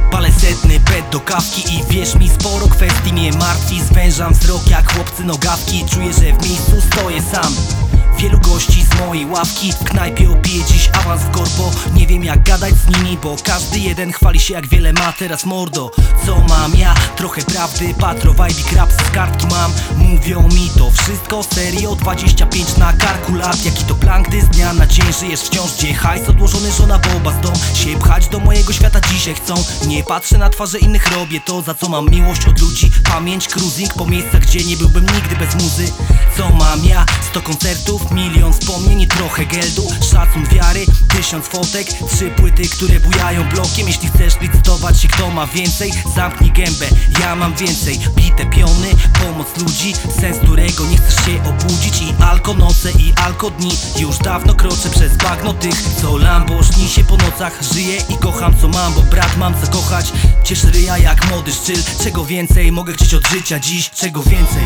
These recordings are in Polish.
Palę setny pet do kawki i wierz mi, sporo kwestii mnie martwi. Zwężam wzrok jak chłopcy nogawki, czuję, że w miejscu stoję sam. Wielu gości z mojej ławki w knajpie opije dziś awans w korpo. Nie wiem jak gadać z nimi, bo każdy jeden chwali się jak wiele ma. Teraz mordo, co mam ja? Trochę prawdy, patro, vibe, rap z kartki mam. Mówią mi to wszystko serio, 25 na karku lat. Jaki to plan, gdy z dnia na dzień żyjesz wciąż, gdzie hajs odłożony, żona boba z dom. Się pchać do mojego świata dzisiaj chcą. Nie patrzę na twarze innych, robię to, za co mam miłość od ludzi. Pamięć, cruising po miejscach, gdzie nie byłbym nigdy bez muzy. Co mam ja? 100 koncertów, milion wspomnień i trochę geldu. Szacun wiary, 1000 fotek, 3 płyty, które bujają blokiem. Jeśli chcesz licytować się kto ma więcej, zamknij gębę, ja mam więcej. Bite piony, pomoc ludzi, sens którego nie chcesz się obudzić. I alko noce i alko dni, już dawno kroczę przez bagno tych, co Lambo śni się po nocach. Żyję i kocham co mam, bo brat mam co kochać. Ciesz ryja jak młody szczyl, czego więcej mogę chcieć od życia dziś? Czego więcej?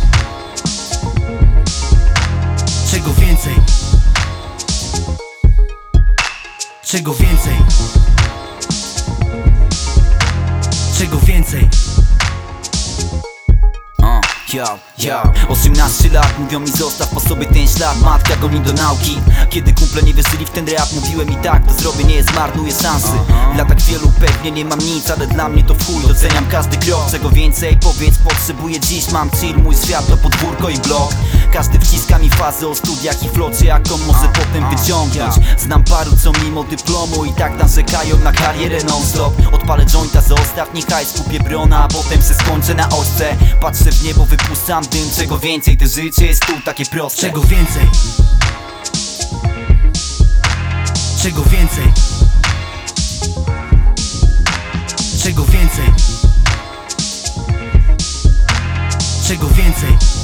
Czego więcej? Czego więcej? Czego więcej? Yo, 18 lat, mówią mi zostaw po sobie ten ślad. Matka goni do nauki. Kiedy kumple nie wierzyli w ten rap, mówiłem i tak, to zrobię, nie zmarnuję szansy. Dla tak wielu pewnie nie mam nic, ale dla mnie to w chuj. Doceniam każdy krok, czego więcej powiedz potrzebuję dziś. Mam chill, mój świat to podwórko i blok. Każdy wciska mi fazę o studiach i flocie, jaką może potem wyciągnąć. Znam paru co mimo dyplomu i tak narzekają na karierę non stop. Odpalę jointa, zostaw, niechaj skupię brona, a potem se skończę na oczce. Patrzę w niebo, wypuszczam dym, czego więcej, to życie jest tu takie proste. Czego więcej? Czego więcej? Czego więcej? Czego więcej?